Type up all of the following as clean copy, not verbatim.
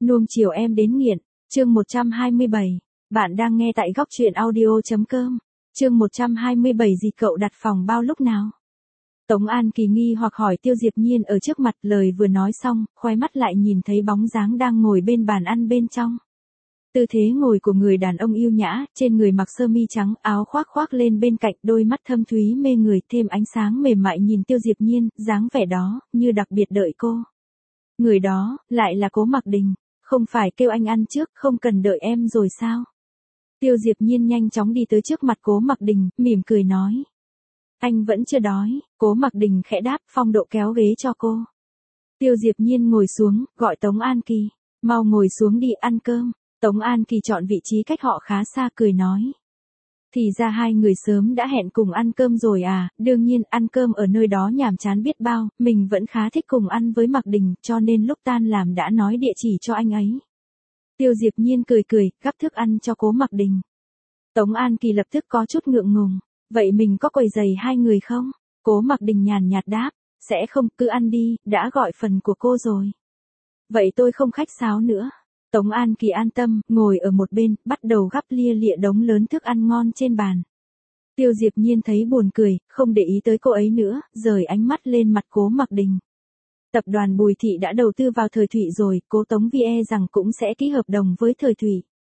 Nuông chiều em đến nghiện, chương 127. Bạn đang nghe tại góc truyện audio.com. Chương 127 gì cậu đặt phòng bao lúc nào? Tống An Kỳ nghi hoặc hỏi Tiêu Diệp Nhiên ở trước mặt, lời vừa nói xong, khóe mắt lại nhìn thấy bóng dáng đang ngồi bên bàn ăn bên trong. Tư thế ngồi của người đàn ông yêu nhã, trên người mặc sơ mi trắng, áo khoác khoác lên bên cạnh, đôi mắt thâm thúy mê người, thêm ánh sáng mềm mại nhìn Tiêu Diệp Nhiên, dáng vẻ đó, như đặc biệt đợi cô. Người đó, lại là Cố Mặc Đình. Không phải kêu anh ăn trước, không cần đợi em rồi sao? Tiêu Diệp Nhiên nhanh chóng đi tới trước mặt Cố Mặc Đình, mỉm cười nói. Anh vẫn chưa đói. Cố Mặc Đình khẽ đáp, phong độ kéo ghế cho cô. Tiêu Diệp Nhiên ngồi xuống, gọi Tống An Kỳ. Mau ngồi xuống đi ăn cơm. Tống An Kỳ chọn vị trí cách họ khá xa, cười nói. Thì ra hai người sớm đã hẹn cùng ăn cơm rồi à? Đương nhiên, ăn cơm ở nơi đó nhàm chán biết bao, mình vẫn khá thích cùng ăn với Mặc Đình, cho nên lúc tan làm đã nói địa chỉ cho anh ấy. Tiêu Diệp Nhiên cười cười, gắp thức ăn cho Cố Mặc Đình. Tống An Kỳ lập tức có chút ngượng ngùng. Vậy mình có quấy rầy hai người không? Cố Mặc Đình nhàn nhạt đáp. Sẽ không, cứ ăn đi, đã gọi phần của cô rồi. Vậy tôi không khách sáo nữa. Tống An Kỳ an tâm, ngồi ở một bên, bắt đầu gắp lia lịa đống lớn thức ăn ngon trên bàn. Tiêu Diệp Nhiên thấy buồn cười, không để ý tới cô ấy nữa, rời ánh mắt lên mặt Cố Mặc Đình. Tập đoàn Bùi Thị đã đầu tư vào Thời Thụy rồi, Cố Tống Vi e rằng cũng sẽ ký hợp đồng với Thời Thụy.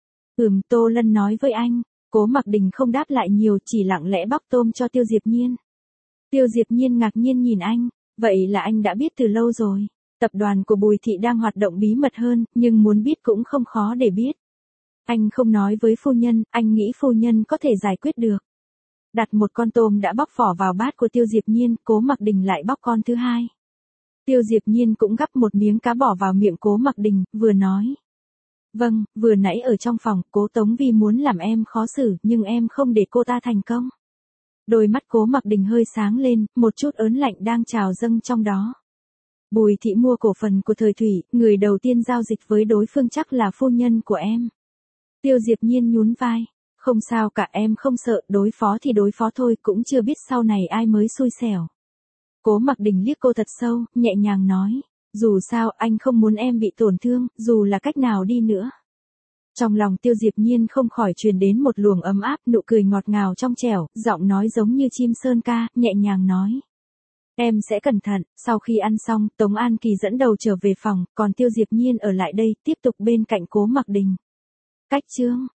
Tô Lân nói với anh. Cố Mặc Đình không đáp lại nhiều, chỉ lặng lẽ bóc tôm cho Tiêu Diệp Nhiên. Tiêu Diệp Nhiên ngạc nhiên nhìn anh, vậy là anh đã biết từ lâu rồi. Tập đoàn của Bùi Thị đang hoạt động bí mật hơn, nhưng muốn biết cũng không khó để biết. Anh không nói với phu nhân, anh nghĩ phu nhân có thể giải quyết được. Đặt một con tôm đã bóc vỏ vào bát của Tiêu Diệp Nhiên, Cố Mặc Đình lại bóc con thứ hai. Tiêu Diệp Nhiên cũng gắp một miếng cá bỏ vào miệng Cố Mặc Đình, vừa nói. Vâng, vừa nãy ở trong phòng, Cố Tống Vi muốn làm em khó xử, nhưng em không để cô ta thành công. Đôi mắt Cố Mặc Đình hơi sáng lên, một chút ớn lạnh đang trào dâng trong đó. Bùi Thị mua cổ phần của Thời Thụy, người đầu tiên giao dịch với đối phương chắc là phu nhân của em. Tiêu Diệp Nhiên nhún vai. Không sao cả, em không sợ, đối phó thì đối phó thôi, cũng chưa biết sau này ai mới xui xẻo. Cố Mặc Đình liếc cô thật sâu, nhẹ nhàng nói. Dù sao, anh không muốn em bị tổn thương, dù là cách nào đi nữa. Trong lòng Tiêu Diệp Nhiên không khỏi truyền đến một luồng ấm áp, nụ cười ngọt ngào trong trẻo, giọng nói giống như chim sơn ca, nhẹ nhàng nói. Em sẽ cẩn thận. Sau khi ăn xong, Tống An Kỳ dẫn đầu trở về phòng, còn Tiêu Diệp Nhiên ở lại đây, tiếp tục bên cạnh Cố Mặc Đình. Cách chương.